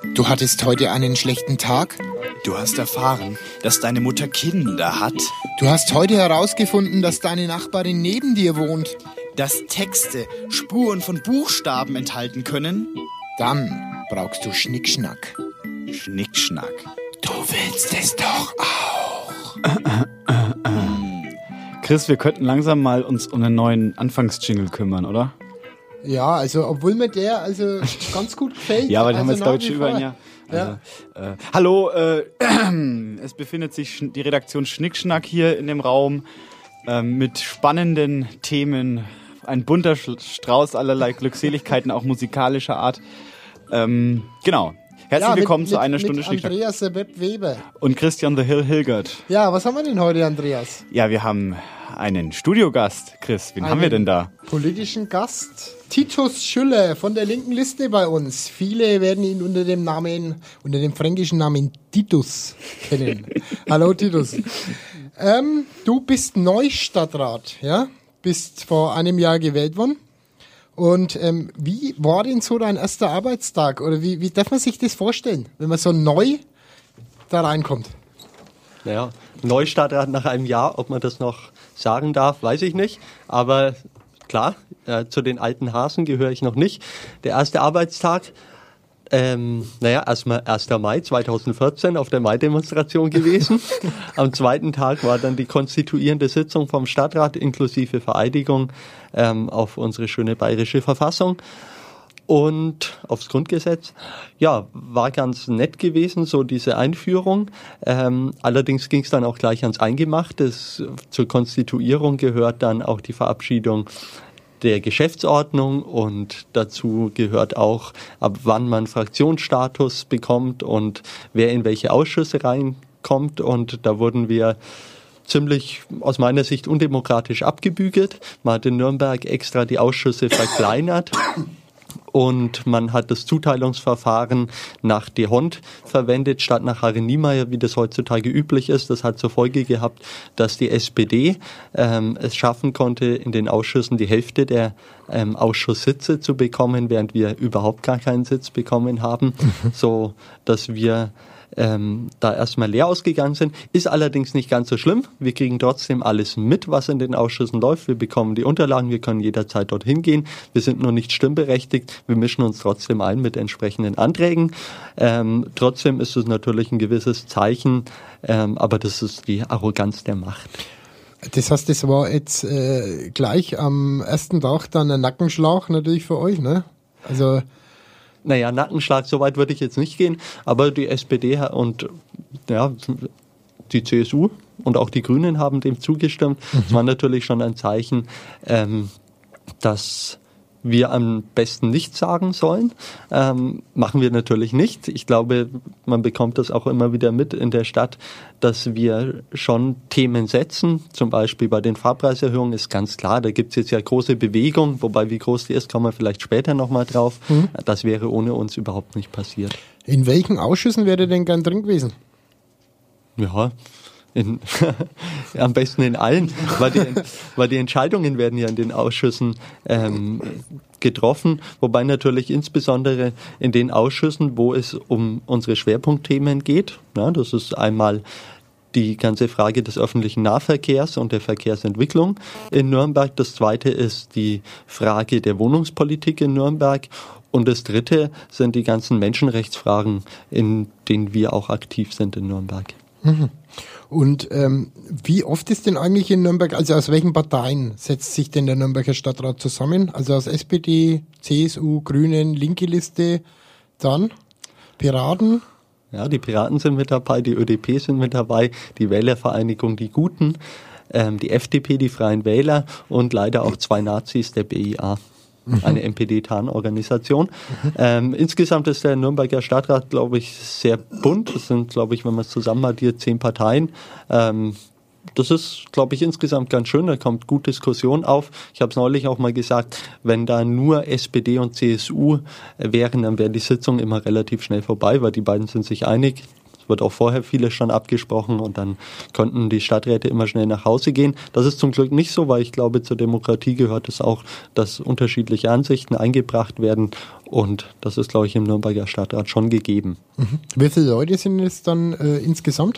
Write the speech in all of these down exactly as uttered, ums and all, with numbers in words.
Du hattest heute einen schlechten Tag? Du hast erfahren, dass deine Mutter Kinder hat? Du hast heute herausgefunden, dass deine Nachbarin neben dir wohnt? Dass Texte Spuren von Buchstaben enthalten können? Dann brauchst du Schnickschnack. Schnickschnack. Du willst es doch auch. Chris, wir könnten langsam mal uns um einen neuen Anfangsjingle kümmern, oder? Ja, also obwohl mir der also ganz gut gefällt. Ja, aber den also haben wir jetzt, glaube ich, schon über ein Jahr. Also, Ja. äh, hallo, äh, es befindet sich die Redaktion Schnickschnack hier in dem Raum äh, mit spannenden Themen. Ein bunter Strauß allerlei Glückseligkeiten, auch musikalischer Art. Ähm, genau. Herzlich ja, willkommen mit, zu einer mit, Stunde mit Schnickschnack. Andreas Webb Weber. Und Christian The Hill Hilgert. Ja, was haben wir denn heute, Andreas? Ja, wir haben einen Studiogast. Chris, wen einen haben wir denn da? Politischen Gast. Titus Schüller von der linken Liste bei uns. Viele werden ihn unter dem Namen, unter dem fränkischen Namen Titus kennen. Hallo Titus. Ähm, du bist Neustadtrat, ja? Bist vor einem Jahr gewählt worden. Und ähm, wie war denn so dein erster Arbeitstag? Oder wie, wie darf man sich das vorstellen, wenn man so neu da reinkommt? Naja, Neustadtrat nach einem Jahr, ob man das noch sagen darf, weiß ich nicht. Aber klar, äh, zu den alten Hasen gehöre ich noch nicht. Der erste Arbeitstag, ähm, naja, erstmal erster Mai zweitausendvierzehn auf der Mai-Demonstration gewesen. Am zweiten Tag war dann die konstituierende Sitzung vom Stadtrat inklusive Vereidigung ähm, auf unsere schöne bayerische Verfassung und aufs Grundgesetz. Ja, war ganz nett gewesen, so diese Einführung. Ähm, allerdings ging es dann auch gleich ans Eingemachte. Das, zur Konstituierung gehört dann auch die Verabschiedung der Geschäftsordnung und dazu gehört auch, ab wann man Fraktionsstatus bekommt und wer in welche Ausschüsse reinkommt. Und da wurden wir ziemlich aus meiner Sicht undemokratisch abgebügelt. Man hat in Nürnberg extra die Ausschüsse verkleinert. Und man hat das Zuteilungsverfahren nach D'Hondt verwendet, statt nach Harry Niemeyer, wie das heutzutage üblich ist. Das hat zur Folge gehabt, dass die S P D ähm, es schaffen konnte, in den Ausschüssen die Hälfte der ähm, Ausschusssitze zu bekommen, während wir überhaupt gar keinen Sitz bekommen haben, mhm. so dass wir ähm, da erstmal leer ausgegangen sind. Ist allerdings nicht ganz so schlimm. Wir kriegen trotzdem alles mit, was in den Ausschüssen läuft. Wir bekommen die Unterlagen, wir können jederzeit dorthin gehen. Wir sind nur nicht stimmberechtigt. Wir mischen uns trotzdem ein mit entsprechenden Anträgen. Ähm, trotzdem ist es natürlich ein gewisses Zeichen, ähm, aber das ist die Arroganz der Macht. Das heißt, das war jetzt äh, gleich am ersten Tag dann ein Nackenschlag natürlich für euch, ne? Also Naja, Nackenschlag, so weit würde ich jetzt nicht gehen, aber die S P D und ja, die C S U und auch die Grünen haben dem zugestimmt. Mhm. Das war natürlich schon ein Zeichen, ähm, dass wir am besten nichts sagen sollen. Ähm, machen wir natürlich nicht. Ich glaube, man bekommt das auch immer wieder mit in der Stadt, dass wir schon Themen setzen. Zum Beispiel bei den Fahrpreiserhöhungen ist ganz klar, da gibt es jetzt ja große Bewegung, wobei wie groß die ist, kommen wir vielleicht später nochmal drauf. Mhm. Das wäre ohne uns überhaupt nicht passiert. In welchen Ausschüssen wäre denn gern drin gewesen? Ja, In, am besten in allen, weil die, weil die Entscheidungen werden ja in den Ausschüssen ähm, getroffen, wobei natürlich insbesondere in den Ausschüssen, wo es um unsere Schwerpunktthemen geht, ja, das ist einmal die ganze Frage des öffentlichen Nahverkehrs und der Verkehrsentwicklung in Nürnberg, das zweite ist die Frage der Wohnungspolitik in Nürnberg und das dritte sind die ganzen Menschenrechtsfragen, in denen wir auch aktiv sind in Nürnberg. Mhm. Und ähm, wie oft ist denn eigentlich in Nürnberg, also aus welchen Parteien setzt sich denn der Nürnberger Stadtrat zusammen? Also aus S P D, C S U, Grünen, linke Liste, dann Piraten? Ja, die Piraten sind mit dabei, die Ö D P sind mit dabei, die Wählervereinigung Die Guten, ähm, die F D P, die Freien Wähler und leider auch zwei Nazis, der B I A. Eine M P D-Tarnorganisation. Mhm. Ähm, insgesamt ist der Nürnberger Stadtrat, glaube ich, sehr bunt. Es sind, glaube ich, wenn man es zusammen addiert, zehn Parteien. Ähm, das ist, glaube ich, insgesamt ganz schön. Da kommt gut Diskussion auf. Ich habe es neulich auch mal gesagt, wenn da nur S P D und C S U wären, dann wäre die Sitzung immer relativ schnell vorbei, weil die beiden sind sich einig. Es wird auch vorher vieles schon abgesprochen und dann konnten die Stadträte immer schnell nach Hause gehen. Das ist zum Glück nicht so, weil ich glaube, zur Demokratie gehört es auch, dass unterschiedliche Ansichten eingebracht werden und das ist, glaube ich, im Nürnberger Stadtrat schon gegeben. Mhm. Wie viele Leute sind es dann äh, insgesamt?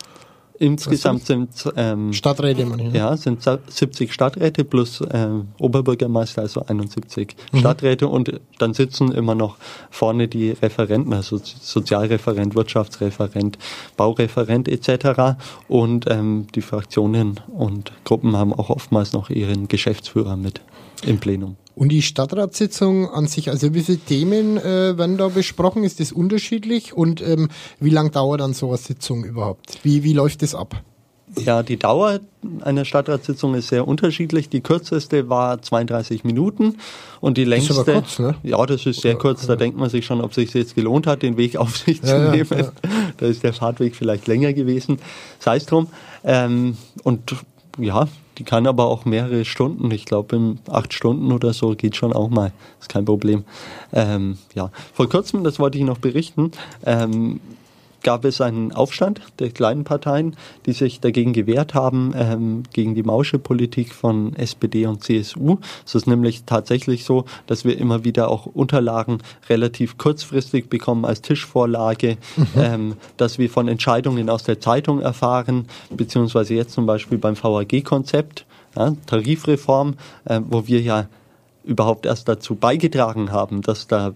Insgesamt sind ähm, Stadträte, meine ich, ne? Ja, sind siebzig Stadträte plus ähm, Oberbürgermeister, also einundsiebzig mhm. Stadträte und dann sitzen immer noch vorne die Referenten, also Sozialreferent, Wirtschaftsreferent, Baureferent et cetera. Und ähm, die Fraktionen und Gruppen haben auch oftmals noch ihren Geschäftsführer mit im Plenum. Und die Stadtratssitzung an sich, also wie viele Themen äh, werden da besprochen? Ist das unterschiedlich? Und ähm, wie lang dauert dann so eine Sitzung überhaupt? Wie, wie läuft das ab? Ja, die Dauer einer Stadtratssitzung ist sehr unterschiedlich. Die kürzeste war zweiunddreißig Minuten und die längste... Das ist aber kurz, ne? Ja, das ist sehr kurz. Da ja. denkt man sich schon, ob es sich jetzt gelohnt hat, den Weg auf sich zu ja, nehmen. Ja, ja. Da ist der Fahrtweg vielleicht länger gewesen. Sei es drum. Ähm, und ja, die kann aber auch mehrere Stunden, ich glaube in acht Stunden oder so geht schon auch mal, ist kein Problem. Ähm, ja, vor kurzem, das wollte ich noch berichten, ähm, gab es einen Aufstand der kleinen Parteien, die sich dagegen gewehrt haben, ähm, gegen die Mauschelpolitik von S P D und C S U. Es ist nämlich tatsächlich so, dass wir immer wieder auch Unterlagen relativ kurzfristig bekommen als Tischvorlage, mhm. ähm, dass wir von Entscheidungen aus der Zeitung erfahren, beziehungsweise jetzt zum Beispiel beim V A G-Konzept, ja, Tarifreform, äh, wo wir ja überhaupt erst dazu beigetragen haben, dass da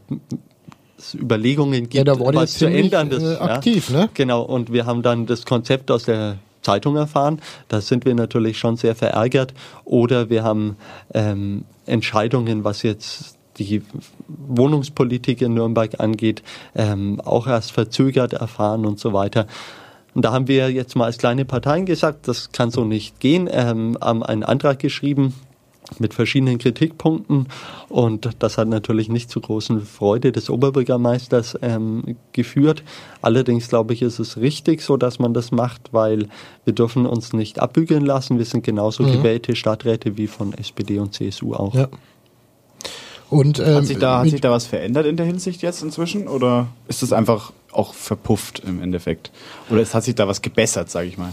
Überlegungen gibt, ja, da war was zu ändern. Das, äh, aktiv, ja. ne? Genau, und wir haben dann das Konzept aus der Zeitung erfahren. Da sind wir natürlich schon sehr verärgert. Oder wir haben ähm, Entscheidungen, was jetzt die Wohnungspolitik in Nürnberg angeht, ähm, auch erst verzögert erfahren und so weiter. Und da haben wir jetzt mal als kleine Parteien gesagt, das kann so nicht gehen, ähm, haben einen Antrag geschrieben, mit verschiedenen Kritikpunkten und das hat natürlich nicht zu großen Freude des Oberbürgermeisters ähm, geführt. Allerdings glaube ich, ist es richtig so, dass man das macht, weil wir dürfen uns nicht abbügeln lassen. Wir sind genauso mhm. gewählte Stadträte wie von S P D und C S U auch. Ja. Und, ähm, hat, sich da, hat sich da was verändert in der Hinsicht jetzt inzwischen oder ist es einfach auch verpufft im Endeffekt? Oder es hat sich da was gebessert, sage ich mal?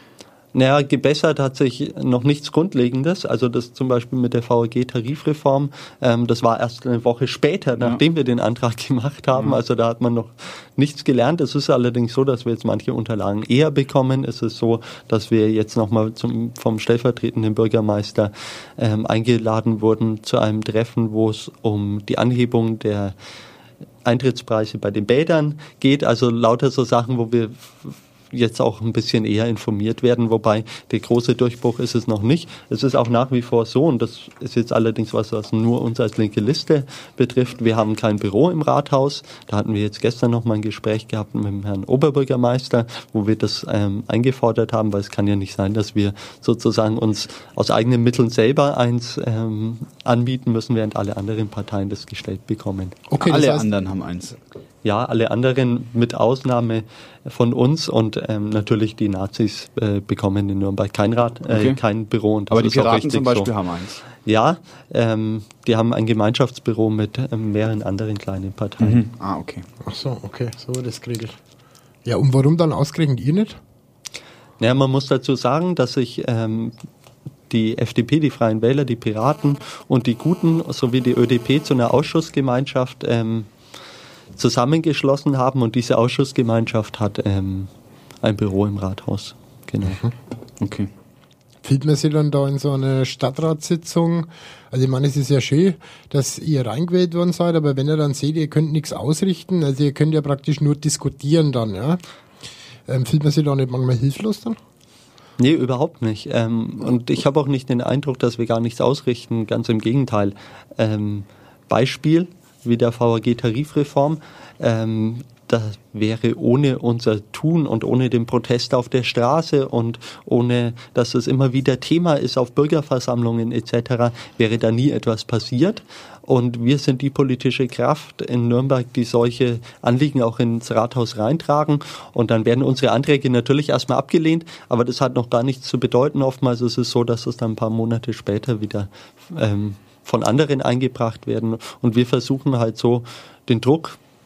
Naja, gebessert hat sich noch nichts Grundlegendes. Also das zum Beispiel mit der V A G-Tarifreform, ähm, das war erst eine Woche später, nachdem ja. wir den Antrag gemacht haben. Ja. Also da hat man noch nichts gelernt. Es ist allerdings so, dass wir jetzt manche Unterlagen eher bekommen. Es ist so, dass wir jetzt nochmal zum, vom stellvertretenden Bürgermeister ähm, eingeladen wurden zu einem Treffen, wo es um die Anhebung der Eintrittspreise bei den Bädern geht. Also lauter so Sachen, wo wir jetzt auch ein bisschen eher informiert werden, wobei der große Durchbruch ist es noch nicht. Es ist auch nach wie vor so, und das ist jetzt allerdings was, was nur uns als linke Liste betrifft. Wir haben kein Büro im Rathaus. Da hatten wir jetzt gestern noch mal ein Gespräch gehabt mit dem Herrn Oberbürgermeister, wo wir das ähm, eingefordert haben, weil es kann ja nicht sein, dass wir sozusagen uns aus eigenen Mitteln selber eins ähm, anbieten müssen, während alle anderen Parteien das gestellt bekommen. Okay, alle das heißt, anderen haben eins. Ja, alle anderen mit Ausnahme von uns und ähm, natürlich die Nazis äh, bekommen in Nürnberg kein Rat, äh, okay. kein Büro. Und das aber die ist Piraten auch zum Beispiel so. haben eins. Ja, ähm, die haben ein Gemeinschaftsbüro mit ähm, mehreren anderen kleinen Parteien. Mhm. Ah, okay. Ach so, okay, so wird das geregelt. Ja, und warum dann ausgerechnet ihr nicht? Naja, man muss dazu sagen, dass sich ähm, die F D P, die Freien Wähler, die Piraten und die Guten sowie die Ö D P zu einer Ausschussgemeinschaft ähm, zusammengeschlossen haben und diese Ausschussgemeinschaft hat ähm, ein Büro im Rathaus. Genau. Mhm. Okay. Fühlt man sich dann da in so einer Stadtratssitzung, also ich meine, es ist ja schön, dass ihr reingewählt worden seid, aber wenn ihr dann seht, ihr könnt nichts ausrichten, also ihr könnt ja praktisch nur diskutieren dann, ja, ähm, fühlt man sich da nicht manchmal hilflos dann? Nee, überhaupt nicht. Ähm, und ich habe auch nicht den Eindruck, dass wir gar nichts ausrichten, ganz im Gegenteil. Ähm, Beispiel, wie der V A G-Tarifreform, ähm, das wäre ohne unser Tun und ohne den Protest auf der Straße und ohne, dass es immer wieder Thema ist auf Bürgerversammlungen et cetera, wäre da nie etwas passiert. Und wir sind die politische Kraft in Nürnberg, die solche Anliegen auch ins Rathaus reintragen. Und dann werden unsere Anträge natürlich erstmal abgelehnt, aber das hat noch gar nichts zu bedeuten. Oftmals ist es so, dass es dann ein paar Monate später wieder ähm, von anderen eingebracht werden. Und wir versuchen halt so den Druck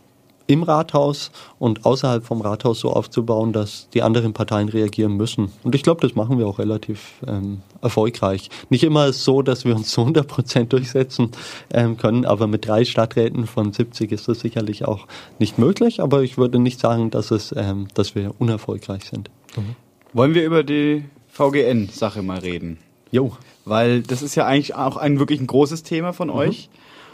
im Rathaus und außerhalb vom Rathaus so aufzubauen, dass die anderen Parteien reagieren müssen. Und ich glaube, das machen wir auch relativ ähm, erfolgreich. Nicht immer ist es so, dass wir uns zu hundert Prozent durchsetzen ähm, können, aber mit drei Stadträten von siebzig ist das sicherlich auch nicht möglich. Aber ich würde nicht sagen, dass, es, ähm, dass wir unerfolgreich sind. Mhm. Wollen wir über die V G N-Sache mal reden? Jo. Weil das ist ja eigentlich auch ein wirklich ein großes Thema von mhm. euch.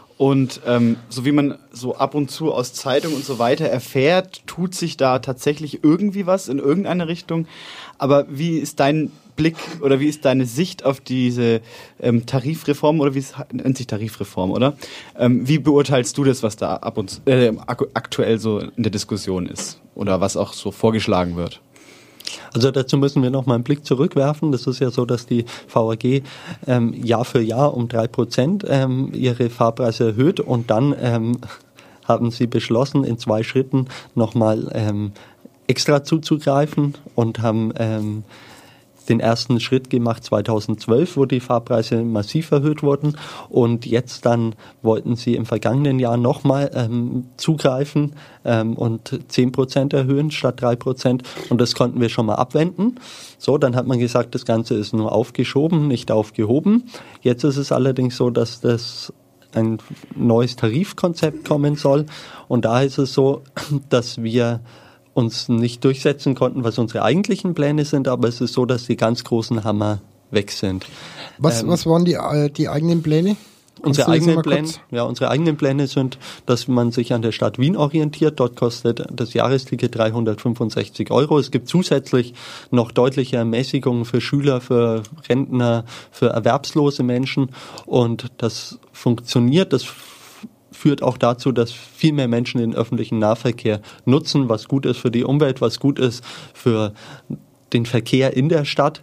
Und ähm, so wie man so ab und zu aus Zeitung und so weiter erfährt, tut sich da tatsächlich irgendwie was in irgendeine Richtung. Aber wie ist dein Blick oder wie ist deine Sicht auf diese ähm, Tarifreform oder wie es nennt sich Tarifreform, oder? Ähm, wie beurteilst du das, was da ab und äh, aktuell so in der Diskussion ist oder was auch so vorgeschlagen wird? Also dazu müssen wir noch mal einen Blick zurückwerfen. Das ist ja so, dass die V A G ähm, Jahr für Jahr um drei Prozent ähm, ihre Fahrpreise erhöht und dann ähm, haben sie beschlossen, in zwei Schritten nochmal ähm, extra zuzugreifen und haben ähm, den ersten Schritt gemacht zweitausendzwölf, wo die Fahrpreise massiv erhöht wurden und jetzt dann wollten sie im vergangenen Jahr nochmal ähm, zugreifen ähm, und zehn Prozent erhöhen statt drei Prozent und das konnten wir schon mal abwenden. So, dann hat man gesagt, das Ganze ist nur aufgeschoben, nicht aufgehoben. Jetzt ist es allerdings so, dass das ein neues Tarifkonzept kommen soll und da ist es so, dass wir uns nicht durchsetzen konnten, was unsere eigentlichen Pläne sind, aber es ist so, dass die ganz großen Hammer weg sind. Was, ähm, was waren die, die eigenen Pläne? Unsere eigenen Pläne, ja, unsere eigenen Pläne sind, dass man sich an der Stadt Wien orientiert. Dort kostet das Jahresticket dreihundertfünfundsechzig Euro. Es gibt zusätzlich noch deutliche Ermäßigungen für Schüler, für Rentner, für erwerbslose Menschen und das funktioniert. Das führt auch dazu, dass viel mehr Menschen den öffentlichen Nahverkehr nutzen, was gut ist für die Umwelt, was gut ist für den Verkehr in der Stadt.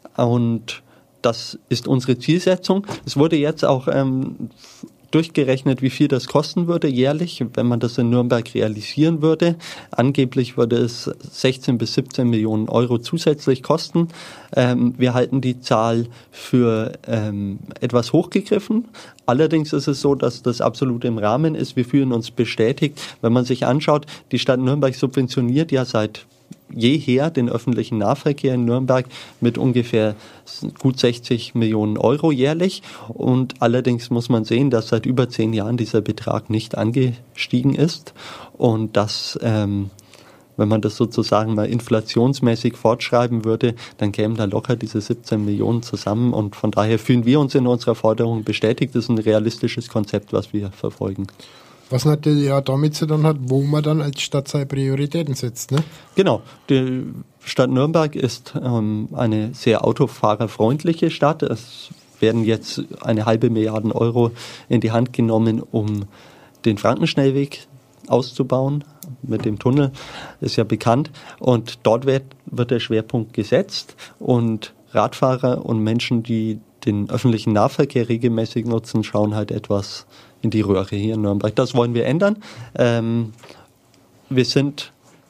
Und das ist unsere Zielsetzung. Es wurde jetzt auch ähm, durchgerechnet, wie viel das kosten würde jährlich, wenn man das in Nürnberg realisieren würde. Angeblich würde es sechzehn bis siebzehn Millionen Euro zusätzlich kosten. Ähm, wir halten die Zahl für ähm, etwas hochgegriffen. Allerdings ist es so, dass das absolut im Rahmen ist. Wir fühlen uns bestätigt. Wenn man sich anschaut, die Stadt Nürnberg subventioniert ja seit jeher den öffentlichen Nahverkehr in Nürnberg mit ungefähr gut sechzig Millionen Euro jährlich. Und allerdings muss man sehen, dass seit über zehn Jahren dieser Betrag nicht angestiegen ist. Und dass, ähm, wenn man das sozusagen mal inflationsmäßig fortschreiben würde, dann kämen da locker diese siebzehn Millionen zusammen. Und von daher fühlen wir uns in unserer Forderung bestätigt. Das ist ein realistisches Konzept, was wir verfolgen. Was natürlich ja damit zu tun hat, wo man dann als Stadt seine Prioritäten setzt, ne? Genau. Die Stadt Nürnberg ist ähm, eine sehr autofahrerfreundliche Stadt. Es werden jetzt eine halbe Milliarde Euro in die Hand genommen, um den Frankenschnellweg auszubauen. Mit dem Tunnel ist ja bekannt. Und dort wird, wird der Schwerpunkt gesetzt. Und Radfahrer und Menschen, die den öffentlichen Nahverkehr regelmäßig nutzen, schauen halt etwas in die Röhre hier in Nürnberg. Das wollen wir ändern. Ähm, wir sind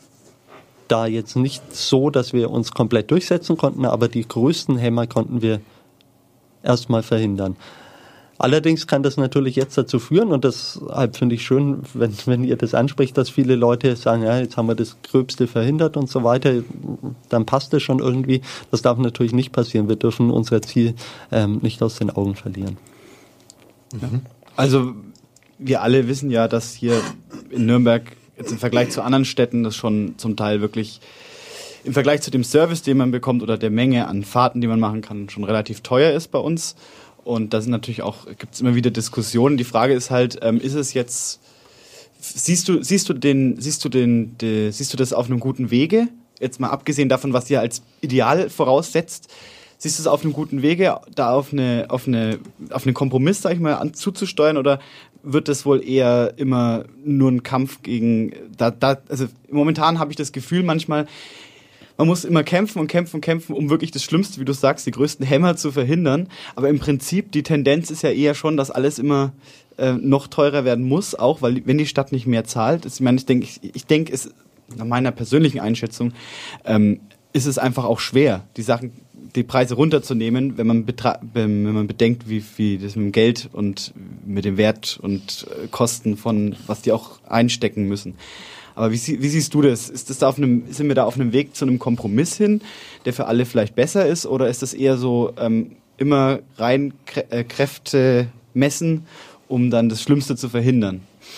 da jetzt nicht so, dass wir uns komplett durchsetzen konnten, aber die größten Hämmer konnten wir erstmal verhindern. Allerdings kann das natürlich jetzt dazu führen, und deshalb finde ich schön, wenn, wenn ihr das anspricht, dass viele Leute sagen, ja, jetzt haben wir das Gröbste verhindert und so weiter, dann passt das schon irgendwie. Das darf natürlich nicht passieren. Wir dürfen unser Ziel ähm, nicht aus den Augen verlieren. Mhm. Also wir alle wissen ja, dass hier in Nürnberg jetzt im Vergleich zu anderen Städten das schon zum Teil wirklich im Vergleich zu dem Service, den man bekommt oder der Menge an Fahrten, die man machen kann, schon relativ teuer ist bei uns. Und da sind natürlich auch, gibt es immer wieder Diskussionen. Die Frage ist halt, ähm, ist es jetzt, siehst du, siehst du den, siehst du den, de, siehst du das auf einem guten Wege? Jetzt mal abgesehen davon, was ihr als Ideal voraussetzt, siehst du es auf einem guten Wege, da auf eine, auf eine, auf einen Kompromiss, sag ich mal, an, zuzusteuern, oder wird das wohl eher immer nur ein Kampf gegen, da, da, also momentan habe ich das Gefühl manchmal, man muss immer kämpfen und kämpfen und kämpfen, um wirklich das Schlimmste, wie du sagst, die größten Hämmer zu verhindern. Aber im Prinzip, die Tendenz ist ja eher schon, dass alles immer äh, noch teurer werden muss, auch weil wenn die Stadt nicht mehr zahlt. Ich meine, ich denke, ich, ich denke, es nach meiner persönlichen Einschätzung ähm, ist es einfach auch schwer. Die Sachen die Preise runterzunehmen, wenn man, betra- wenn man bedenkt, wie, wie das mit dem Geld und mit dem Wert und äh, Kosten von, was die auch einstecken müssen. Aber wie, wie siehst du das? Ist das da auf einem, sind wir da auf einem Weg zu einem Kompromiss hin, der für alle vielleicht besser ist, oder ist das eher so ähm, immer rein Krä- äh, Kräfte messen, um dann das Schlimmste zu verhindern?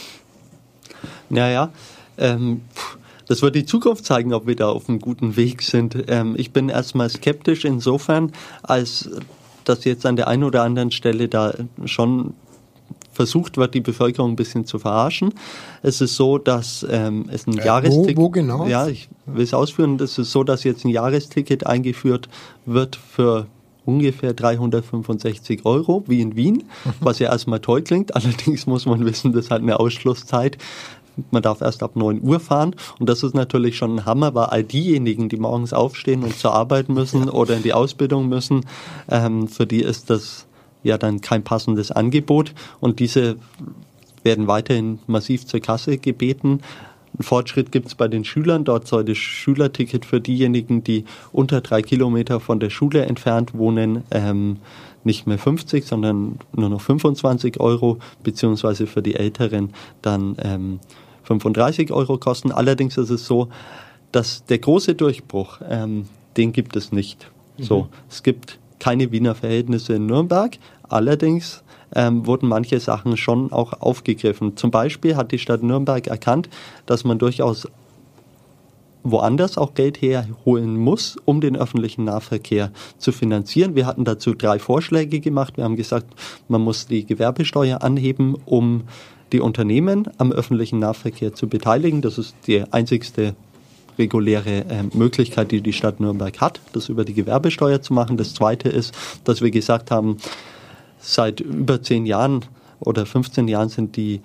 Naja, ähm, das wird die Zukunft zeigen, ob wir da auf einem guten Weg sind. Ähm, ich bin erstmal skeptisch insofern, als dass jetzt an der einen oder anderen Stelle da schon versucht wird, die Bevölkerung ein bisschen zu verarschen. Es ist so, dass ähm, es ein äh, Jahresticket... Wo, wo genau? Ja, ich will es ausführen. Es ist so, dass jetzt ein Jahresticket eingeführt wird für ungefähr dreihundertfünfundsechzig Euro, wie in Wien, was ja erstmal toll klingt. Allerdings muss man wissen, das hat eine Ausschlusszeit. Man darf erst ab neun Uhr fahren und das ist natürlich schon ein Hammer, weil all diejenigen, die morgens aufstehen und zur Arbeit müssen oder in die Ausbildung müssen, ähm, für die ist das ja dann kein passendes Angebot und diese werden weiterhin massiv zur Kasse gebeten. Ein Fortschritt gibt es bei den Schülern. Dort soll das Schülerticket für diejenigen, die unter drei Kilometer von der Schule entfernt wohnen, ähm, nicht mehr fünfzig, sondern nur noch fünfundzwanzig Euro, beziehungsweise für die Älteren dann ähm, fünfunddreißig Euro kosten. Allerdings ist es so, dass der große Durchbruch, ähm, den gibt es nicht. Mhm. So, es gibt keine Wiener Verhältnisse in Nürnberg. Allerdings ähm, wurden manche Sachen schon auch aufgegriffen. Zum Beispiel hat die Stadt Nürnberg erkannt, dass man durchaus woanders auch Geld herholen muss, um den öffentlichen Nahverkehr zu finanzieren. Wir hatten dazu drei Vorschläge gemacht. Wir haben gesagt, man muss die Gewerbesteuer anheben, um die Unternehmen am öffentlichen Nahverkehr zu beteiligen. Das ist die einzigste reguläre äh, Möglichkeit, die die Stadt Nürnberg hat, das über die Gewerbesteuer zu machen. Das Zweite ist, dass wir gesagt haben, seit über zehn Jahren oder fünfzehn Jahren sind die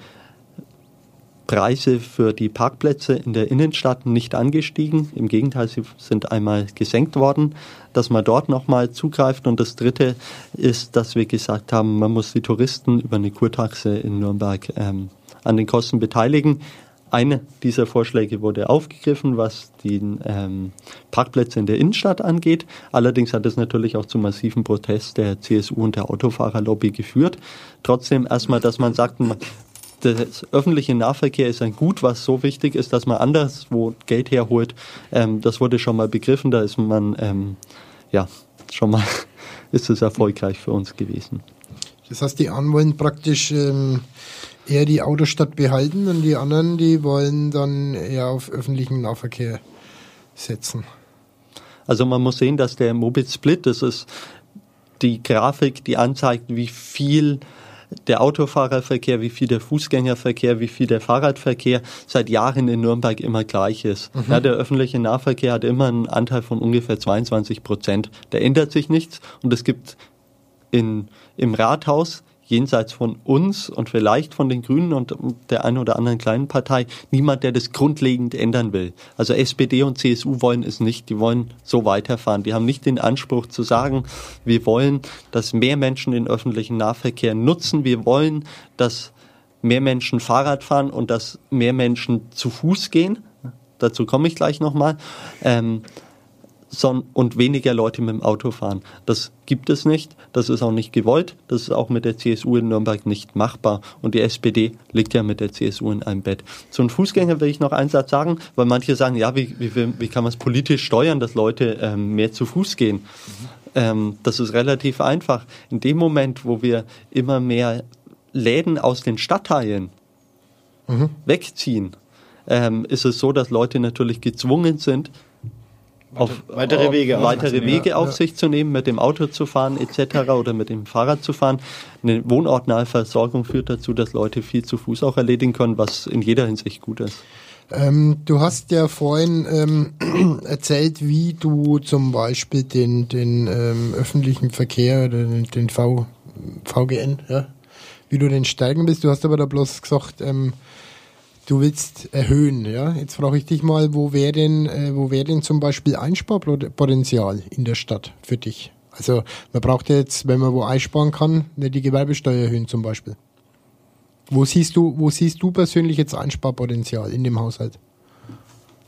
Preise für die Parkplätze in der Innenstadt nicht angestiegen. Im Gegenteil, sie sind einmal gesenkt worden, dass man dort nochmal zugreift. Und das Dritte ist, dass wir gesagt haben, man muss die Touristen über eine Kurtaxe in Nürnberg ähm, an den Kosten beteiligen. Einer dieser Vorschläge wurde aufgegriffen, was die ähm, Parkplätze in der Innenstadt angeht. Allerdings hat es natürlich auch zu massiven Protest der C S U und der Autofahrerlobby geführt. Trotzdem erstmal, dass man sagt, man, das öffentliche Nahverkehr ist ein Gut, was so wichtig ist, dass man anderswo Geld herholt. Ähm, das wurde schon mal begriffen, da ist man, ähm, ja, schon mal ist es erfolgreich für uns gewesen. Das heißt, die einen wollen praktisch ähm, eher die Autostadt behalten und die anderen, die wollen dann eher auf öffentlichen Nahverkehr setzen. Also man muss sehen, dass der Mobit Split, das ist die Grafik, die anzeigt, wie viel der Autofahrerverkehr, wie viel der Fußgängerverkehr, wie viel der Fahrradverkehr seit Jahren in Nürnberg immer gleich ist. Mhm. Ja, der öffentliche Nahverkehr hat immer einen Anteil von ungefähr zweiundzwanzig Prozent. Da ändert sich nichts und es gibt in, im Rathaus jenseits von uns und vielleicht von den Grünen und der einen oder anderen kleinen Partei niemand, der das grundlegend ändern will. Also S P D und C S U wollen es nicht, die wollen so weiterfahren. Die haben nicht den Anspruch zu sagen, wir wollen, dass mehr Menschen den öffentlichen Nahverkehr nutzen, wir wollen, dass mehr Menschen Fahrrad fahren und dass mehr Menschen zu Fuß gehen. Dazu komme ich gleich nochmal. Ähm, und weniger Leute mit dem Auto fahren. Das gibt es nicht, das ist auch nicht gewollt, das ist auch mit der C S U in Nürnberg nicht machbar und die S P D liegt ja mit der C S U in einem Bett. Zu einem Fußgänger will ich noch einen Satz sagen, weil manche sagen, ja, wie, wie, wie kann man es politisch steuern, dass Leute ähm, mehr zu Fuß gehen? Mhm. Ähm, das ist relativ einfach. In dem Moment, wo wir immer mehr Läden aus den Stadtteilen mhm. wegziehen, ähm, ist es so, dass Leute natürlich gezwungen sind, auf weitere Wege, auf, weitere Wege auf ja. sich zu nehmen, mit dem Auto zu fahren et cetera oder mit dem Fahrrad zu fahren. Eine wohnortnahe Versorgung führt dazu, dass Leute viel zu Fuß auch erledigen können, was in jeder Hinsicht gut ist. Ähm, du hast ja vorhin ähm, erzählt, wie du zum Beispiel den, den ähm, öffentlichen Verkehr oder den, den v, VGN, ja, wie du den stärken willst. Du hast aber da bloß gesagt, ähm, du willst erhöhen, ja. Jetzt frage ich dich mal, wo wäre denn, äh, wo wäre denn zum Beispiel Einsparpotenzial in der Stadt für dich? Also man braucht ja jetzt, wenn man wo einsparen kann, nicht die Gewerbesteuer erhöhen zum Beispiel. Wo siehst du, wo siehst du persönlich jetzt Einsparpotenzial in dem Haushalt?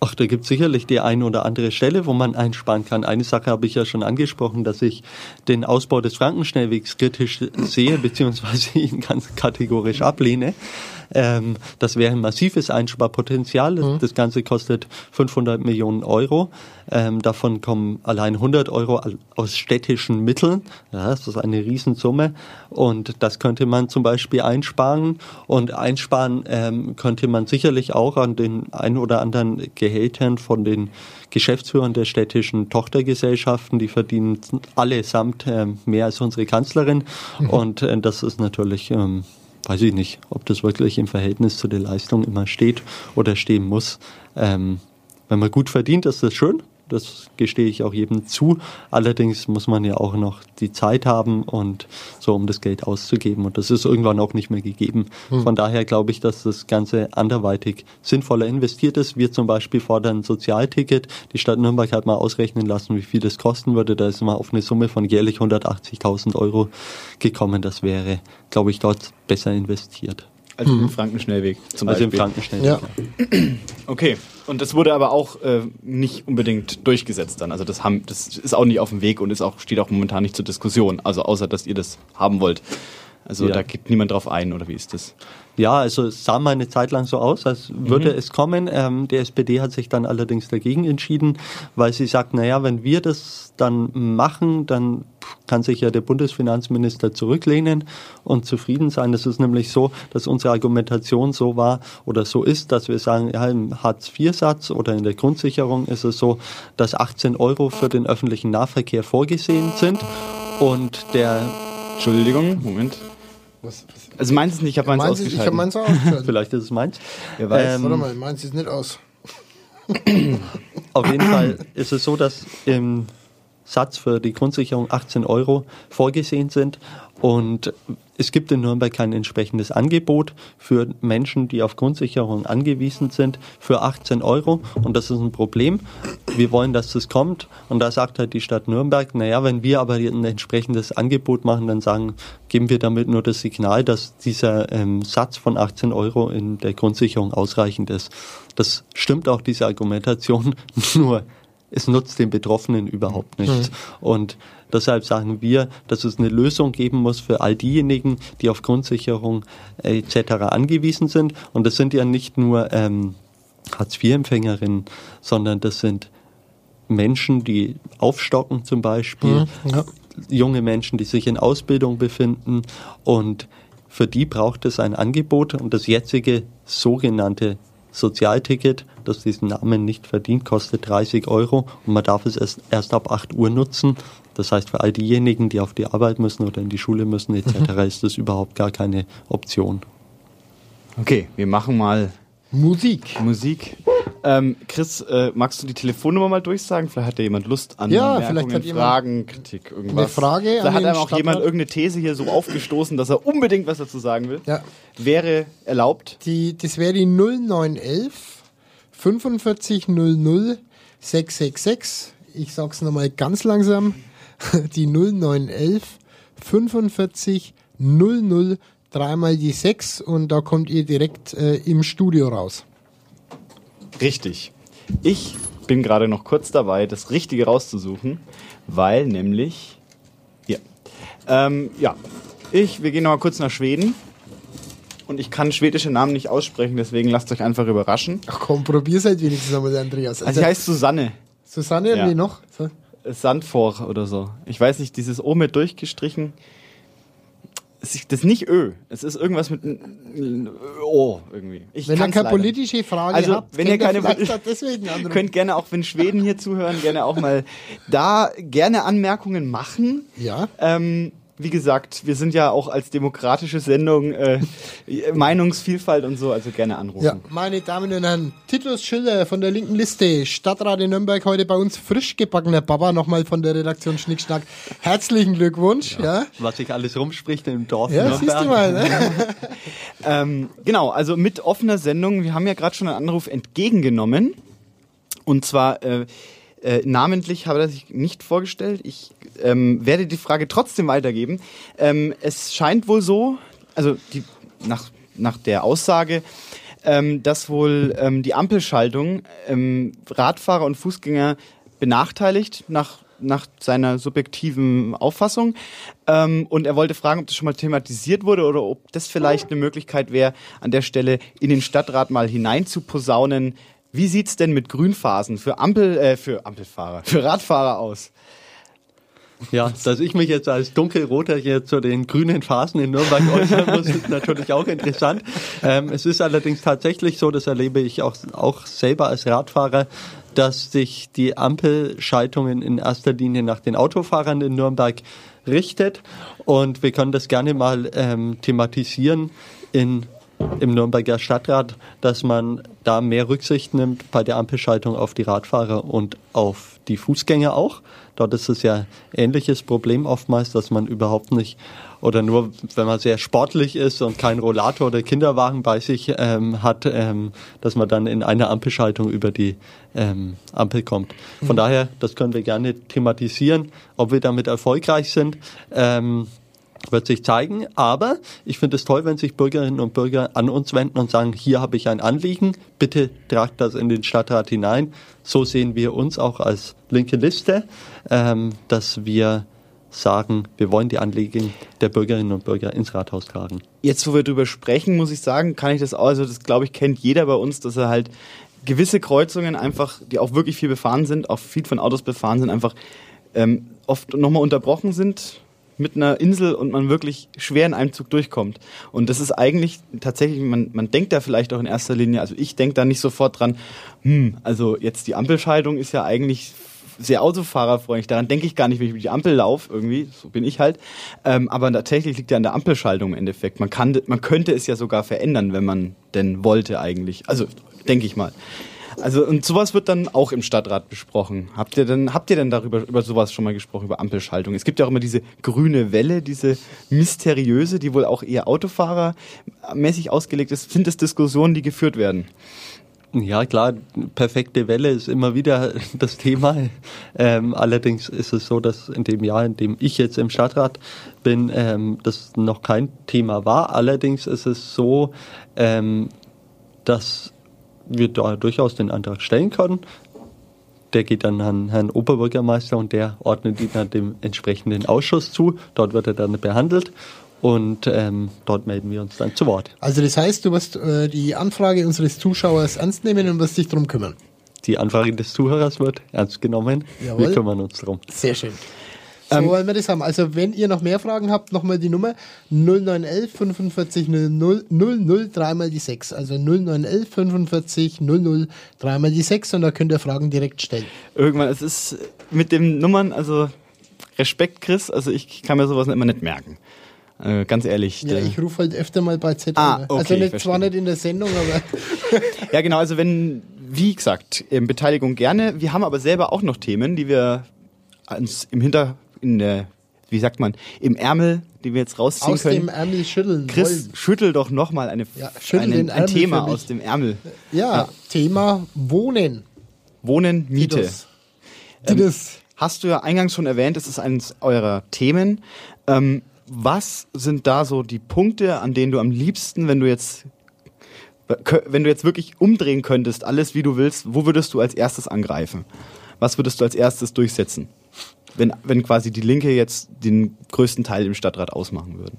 Ach, da gibt es sicherlich die eine oder andere Stelle, wo man einsparen kann. Eine Sache habe ich ja schon angesprochen, dass ich den Ausbau des Frankenschnellwegs kritisch sehe, beziehungsweise ihn ganz kategorisch ablehne. Ähm, das wäre ein massives Einsparpotenzial. Mhm. Das Ganze kostet fünfhundert Millionen Euro. Ähm, davon kommen allein hundert Euro aus städtischen Mitteln. Ja, das ist eine Riesensumme. Und das könnte man zum Beispiel einsparen. Und einsparen ähm, könnte man sicherlich auch an den ein oder anderen Gehältern von den Geschäftsführern der städtischen Tochtergesellschaften. Die verdienen allesamt äh, mehr als unsere Kanzlerin. Mhm. Und äh, das ist natürlich... Ähm, weiß ich nicht, ob das wirklich im Verhältnis zu der Leistung immer steht oder stehen muss. Ähm, wenn man gut verdient, ist das schön. Das gestehe ich auch jedem zu. Allerdings muss man ja auch noch die Zeit haben, und so, um das Geld auszugeben. Und das ist irgendwann auch nicht mehr gegeben. Hm. Von daher glaube ich, dass das Ganze anderweitig sinnvoller investiert ist. Wir zum Beispiel fordern ein Sozialticket. Die Stadt Nürnberg hat mal ausrechnen lassen, wie viel das kosten würde. Da ist man auf eine Summe von jährlich hundertachtzigtausend Euro gekommen. Das wäre, glaube ich, dort besser investiert. Also im Frankenschnellweg zum also Beispiel. Also im Frankenschnellweg, ja. ja. Okay, und das wurde aber auch äh, nicht unbedingt durchgesetzt dann. Also das, haben, das ist auch nicht auf dem Weg und ist auch, steht auch momentan nicht zur Diskussion. Also außer, dass ihr das haben wollt. Also ja. Da geht niemand drauf ein, oder wie ist das? Ja, also es sah mal eine Zeit lang so aus, als würde mhm. es kommen. Ähm, die S P D hat sich dann allerdings dagegen entschieden, weil sie sagt, naja, wenn wir das dann machen, dann kann sich ja der Bundesfinanzminister zurücklehnen und zufrieden sein. Es ist nämlich so, dass unsere Argumentation so war oder so ist, dass wir sagen, ja, im Hartz vier Satz oder in der Grundsicherung ist es so, dass achtzehn Euro für den öffentlichen Nahverkehr vorgesehen sind und der... Entschuldigung, Moment. Was, was? Also meins ist nicht, ich habe meins ausgeschaltet. Ich habe meins ausgeschaltet. Vielleicht ist es meins. Wer weiß. Ähm, Warte mal, meins ist nicht aus. Auf jeden Fall ist es so, dass im Satz für die Grundsicherung achtzehn Euro vorgesehen sind, und es gibt in Nürnberg kein entsprechendes Angebot für Menschen, die auf Grundsicherung angewiesen sind, für achtzehn Euro, und das ist ein Problem. Wir wollen, dass das kommt, und da sagt halt die Stadt Nürnberg, naja, wenn wir aber ein entsprechendes Angebot machen, dann sagen, geben wir damit nur das Signal, dass dieser ähm, Satz von achtzehn Euro in der Grundsicherung ausreichend ist. Das stimmt auch, diese Argumentation, nur es nutzt den Betroffenen überhaupt nichts. Mhm. Und deshalb sagen wir, dass es eine Lösung geben muss für all diejenigen, die auf Grundsicherung äh, et cetera angewiesen sind. Und das sind ja nicht nur ähm, Hartz vier Empfängerinnen, sondern das sind Menschen, die aufstocken zum Beispiel, mhm, ja. junge Menschen, die sich in Ausbildung befinden. Und für die braucht es ein Angebot. Und das jetzige sogenannte Sozialticket, das diesen Namen nicht verdient, kostet dreißig Euro, und man darf es erst, erst ab acht Uhr nutzen. Das heißt, für all diejenigen, die auf die Arbeit müssen oder in die Schule müssen et cetera, mhm. ist das überhaupt gar keine Option. Okay, wir machen mal Musik. Musik. Ähm, Chris, äh, magst du die Telefonnummer mal durchsagen? Vielleicht hat ja jemand Lust an ja, vielleicht hat Fragen, Kritik, irgendwas. Eine Frage. Da hat einem auch jemand irgendeine These hier so aufgestoßen, dass er unbedingt was dazu sagen will. Ja. Wäre erlaubt? Die, das wäre die null neun elf fünfundvierzig null null sechs sechs sechs. Ich sag's nochmal ganz langsam. Die null neun elf fünfundvierzig null null, dreimal die sechs, und da kommt ihr direkt äh, im Studio raus. Richtig. Ich bin gerade noch kurz dabei, das Richtige rauszusuchen, weil nämlich, hier, ähm, ja, ich, wir gehen noch mal kurz nach Schweden, und ich kann schwedische Namen nicht aussprechen, deswegen lasst euch einfach überraschen. Ach komm, probier's halt wenigstens einmal, Andreas. Also, also sie heißt Susanne. Susanne, ja. wie noch? So. Sandvor oder so. Ich weiß nicht, dieses O mit durchgestrichen. Das ist nicht Ö. Es ist irgendwas mit O irgendwie. Ich wenn ihr keine politische Frage also, habt, wenn ihr keine deswegen könnt gerne auch, wenn Schweden hier zuhören, gerne auch mal da gerne Anmerkungen machen. Ja. Ähm, wie gesagt, wir sind ja auch als demokratische Sendung äh, Meinungsvielfalt und so, also gerne anrufen. Ja, meine Damen und Herren, Titus Schiller von der linken Liste, Stadtrat in Nürnberg, heute bei uns frisch gebackener Baba, nochmal von der Redaktion Schnickschnack. Herzlichen Glückwunsch. Ja. Ja. Was sich alles rumspricht im Dorf. Ja, siehst du mal. Ne? ähm, genau, also mit offener Sendung, wir haben ja gerade schon einen Anruf entgegengenommen, und zwar äh, Äh, namentlich habe ich nicht vorgestellt. Ich ähm, werde die Frage trotzdem weitergeben. Ähm, es scheint wohl so, also die, nach, nach der Aussage, ähm, dass wohl ähm, die Ampelschaltung ähm, Radfahrer und Fußgänger benachteiligt nach nach seiner subjektiven Auffassung. Ähm, und er wollte fragen, ob das schon mal thematisiert wurde oder ob das vielleicht eine Möglichkeit wäre, an der Stelle in den Stadtrat mal hinein zu posaunen. Wie sieht's denn mit Grünphasen für Ampel, äh, für Ampelfahrer, für Radfahrer aus? Ja, dass ich mich jetzt als Dunkelroter hier zu den grünen Phasen in Nürnberg äußern muss, ist natürlich auch interessant. Ähm, es ist allerdings tatsächlich so, das erlebe ich auch, auch selber als Radfahrer, dass sich die Ampelschaltungen in erster Linie nach den Autofahrern in Nürnberg richtet. Und wir können das gerne mal ähm, thematisieren in, im Nürnberger Stadtrat, dass man da mehr Rücksicht nimmt bei der Ampelschaltung auf die Radfahrer und auf die Fußgänger auch. Dort ist es ja ein ähnliches Problem oftmals, dass man überhaupt nicht oder nur, wenn man sehr sportlich ist und keinen Rollator oder Kinderwagen bei sich ähm, hat, ähm, dass man dann in einer Ampelschaltung über die ähm, Ampel kommt. Von mhm. daher, das können wir gerne thematisieren. Ob wir damit erfolgreich sind, ähm, wird sich zeigen. Aber ich finde es toll, wenn sich Bürgerinnen und Bürger an uns wenden und sagen, hier habe ich ein Anliegen, bitte tragt das in den Stadtrat hinein. So sehen wir uns auch als linke Liste, ähm, dass wir sagen, wir wollen die Anliegen der Bürgerinnen und Bürger ins Rathaus tragen. Jetzt, wo wir drüber sprechen, muss ich sagen, kann ich das auch, also das glaube ich, kennt jeder bei uns, dass er halt gewisse Kreuzungen einfach, die auch wirklich viel befahren sind, auch viel von Autos befahren sind, einfach ähm, oft nochmal unterbrochen sind mit einer Insel und man wirklich schwer in einem Zug durchkommt. Und das ist eigentlich tatsächlich, man, man denkt da vielleicht auch in erster Linie, also ich denke da nicht sofort dran, hm, also jetzt die Ampelschaltung ist ja eigentlich sehr autofahrerfreundlich. Daran denke ich gar nicht, wenn ich über die Ampel laufe, irgendwie, so bin ich halt. Ähm, aber tatsächlich liegt ja an der Ampelschaltung im Endeffekt. Man kann, man könnte es ja sogar verändern, wenn man denn wollte eigentlich. Also, denke ich mal. Also, und sowas wird dann auch im Stadtrat besprochen. Habt ihr denn, habt ihr denn darüber, über sowas schon mal gesprochen, über Ampelschaltung? Es gibt ja auch immer diese grüne Welle, diese mysteriöse, die wohl auch eher autofahrermäßig ausgelegt ist. Sind das Diskussionen, die geführt werden? Ja, klar, perfekte Welle ist immer wieder das Thema. Ähm, allerdings ist es so, dass in dem Jahr, in dem ich jetzt im Stadtrat bin, ähm, das noch kein Thema war. Allerdings ist es so, ähm, dass wir da durchaus den Antrag stellen können. Der geht dann an Herrn Oberbürgermeister und der ordnet ihn dann dem entsprechenden Ausschuss zu. Dort wird er dann behandelt. Und ähm, dort melden wir uns dann zu Wort. Also das heißt, du wirst äh, die Anfrage unseres Zuschauers ernst nehmen und wirst dich darum kümmern. Die Anfrage des Zuhörers wird ernst genommen. Jawohl. Wir kümmern uns darum. Sehr schön. So ähm, wollen wir das haben. Also wenn ihr noch mehr Fragen habt, nochmal die Nummer null neun eins elf fünfundvierzig null null null null dreimal die sechs. Also null neun eins elf fünfundvierzig null null dreimal die sechs und da könnt ihr Fragen direkt stellen. Irgendwann, es ist mit den Nummern, also Respekt, Chris, also ich kann mir sowas immer nicht merken. Äh, ganz ehrlich. Ja, ich rufe halt öfter mal bei Z ah, an. Okay, also nicht, zwar nicht in der Sendung, aber... Ja, genau, also wenn, wie gesagt, Beteiligung gerne. Wir haben aber selber auch noch Themen, die wir uns im Hinter... in der, wie sagt man, im Ärmel, die wir jetzt rausziehen aus können. Aus dem Ärmel schütteln Chris, wollen. schüttel doch nochmal eine, ja, einen, ein Thema aus dem Ärmel. Ja, ja, Thema Wohnen. Wohnen, Miete. Titus. Titus. Ähm, hast du ja eingangs schon erwähnt, das ist eines eurer Themen. Ähm, was sind da so die Punkte, an denen du am liebsten, wenn du jetzt wenn du jetzt wirklich umdrehen könntest, alles wie du willst, wo würdest du als erstes angreifen? Was würdest du als erstes durchsetzen? Wenn, wenn quasi die Linke jetzt den größten Teil im Stadtrat ausmachen würden.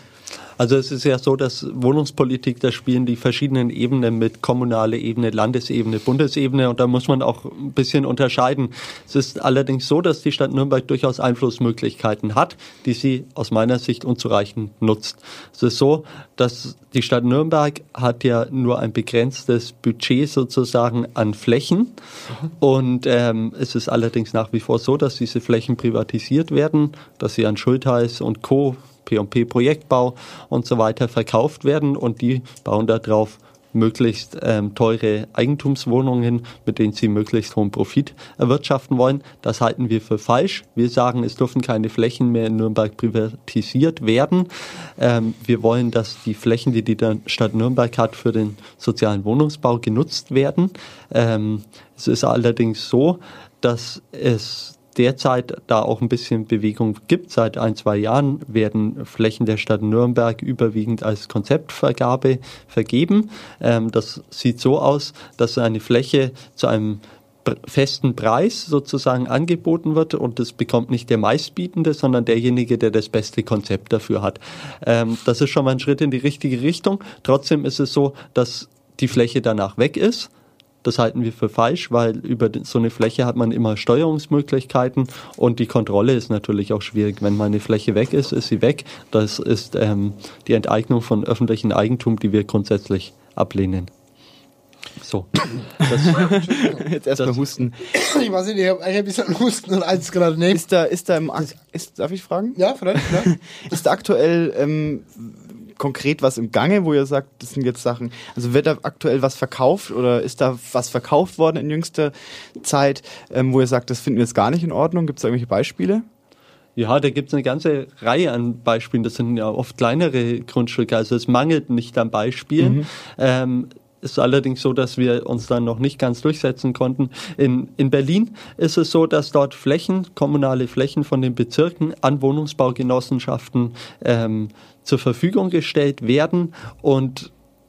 Also es ist ja so, dass Wohnungspolitik, da spielen die verschiedenen Ebenen mit, kommunale Ebene, Landesebene, Bundesebene, und da muss man auch ein bisschen unterscheiden. Es ist allerdings so, dass die Stadt Nürnberg durchaus Einflussmöglichkeiten hat, die sie aus meiner Sicht unzureichend nutzt. Es ist so, dass die Stadt Nürnberg hat ja nur ein begrenztes Budget sozusagen an Flächen, mhm. und ähm, es ist allerdings nach wie vor so, dass diese Flächen privatisiert werden, dass sie an Schultheiß und Co., P und P Projektbau und so weiter verkauft werden, und die bauen darauf möglichst ähm, teure Eigentumswohnungen, mit denen sie möglichst hohen Profit erwirtschaften wollen. Das halten wir für falsch. Wir sagen, es dürfen keine Flächen mehr in Nürnberg privatisiert werden. Ähm, wir wollen, dass die Flächen, die die Stadt Nürnberg hat, für den sozialen Wohnungsbau genutzt werden. Ähm, es ist allerdings so, dass es derzeit da auch ein bisschen Bewegung gibt. Seit ein, zwei Jahren werden Flächen der Stadt Nürnberg überwiegend als Konzeptvergabe vergeben. Ähm, das sieht so aus, dass eine Fläche zu einem festen Preis sozusagen angeboten wird und das bekommt nicht der Meistbietende, sondern derjenige, der das beste Konzept dafür hat. Ähm, das ist schon mal ein Schritt in die richtige Richtung. Trotzdem ist es so, dass die Fläche danach weg ist. Das halten wir für falsch, weil über so eine Fläche hat man immer Steuerungsmöglichkeiten und die Kontrolle ist natürlich auch schwierig. Wenn mal eine Fläche weg ist, ist sie weg. Das ist ähm, die Enteignung von öffentlichem Eigentum, die wir grundsätzlich ablehnen. So. Das, Jetzt erstmal husten. Ich weiß nicht, ich habe ein bisschen Husten und eins gerade nicht. Ist da, ist da im, Ak- ist, darf ich fragen? Ja, vielleicht, ja. Ist da aktuell ähm, konkret was im Gange, wo ihr sagt, das sind jetzt Sachen, also wird da aktuell was verkauft oder ist da was verkauft worden in jüngster Zeit, ähm, wo ihr sagt, das finden wir jetzt gar nicht in Ordnung? Gibt es da irgendwelche Beispiele? Ja, da gibt es eine ganze Reihe an Beispielen. Das sind ja oft kleinere Grundstücke, also es mangelt nicht an Beispielen. Mhm. Ähm, ist allerdings so, dass wir uns dann noch nicht ganz durchsetzen konnten. In, in Berlin ist es so, dass dort Flächen, kommunale Flächen von den Bezirken an Wohnungsbaugenossenschaften ähm, zur Verfügung gestellt werden und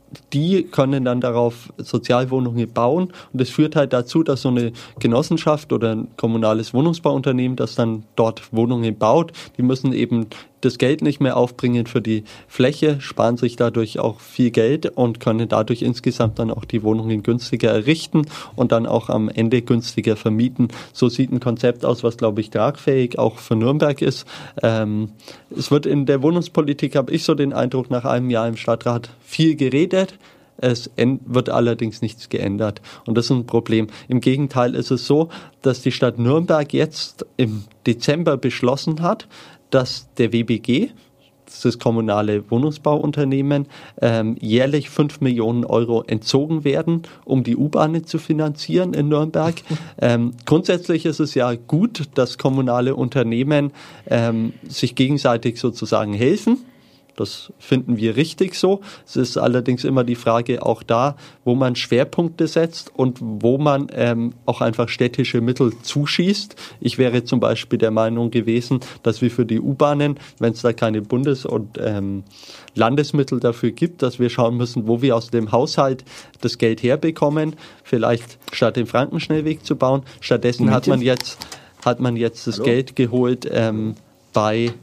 die können dann darauf Sozialwohnungen bauen und das führt halt dazu, dass so eine Genossenschaft oder ein kommunales Wohnungsbauunternehmen, das dann dort Wohnungen baut, die müssen eben das Geld nicht mehr aufbringen für die Fläche, sparen sich dadurch auch viel Geld und können dadurch insgesamt dann auch die Wohnungen günstiger errichten und dann auch am Ende günstiger vermieten. So sieht ein Konzept aus, was, glaube ich, tragfähig auch für Nürnberg ist. Ähm, es wird in der Wohnungspolitik, habe ich so den Eindruck, nach einem Jahr im Stadtrat viel geredet. Es wird allerdings nichts geändert. Und das ist ein Problem. Im Gegenteil ist es so, dass die Stadt Nürnberg jetzt im Dezember beschlossen hat, dass der W B G, das ist das kommunale Wohnungsbauunternehmen, ähm, jährlich fünf Millionen Euro entzogen werden, um die U-Bahnen zu finanzieren in Nürnberg. Ähm, grundsätzlich ist es ja gut, dass kommunale Unternehmen ähm, sich gegenseitig sozusagen helfen. Das finden wir richtig so. Es ist allerdings immer die Frage auch da, wo man Schwerpunkte setzt und wo man ähm, auch einfach städtische Mittel zuschießt. Ich wäre zum Beispiel der Meinung gewesen, dass wir für die U-Bahnen, wenn es da keine Bundes- und ähm, Landesmittel dafür gibt, dass wir schauen müssen, wo wir aus dem Haushalt das Geld herbekommen. Vielleicht statt den Frankenschnellweg zu bauen. Stattdessen hat man jetzt, hat man jetzt das Hallo? Geld geholt ähm, bei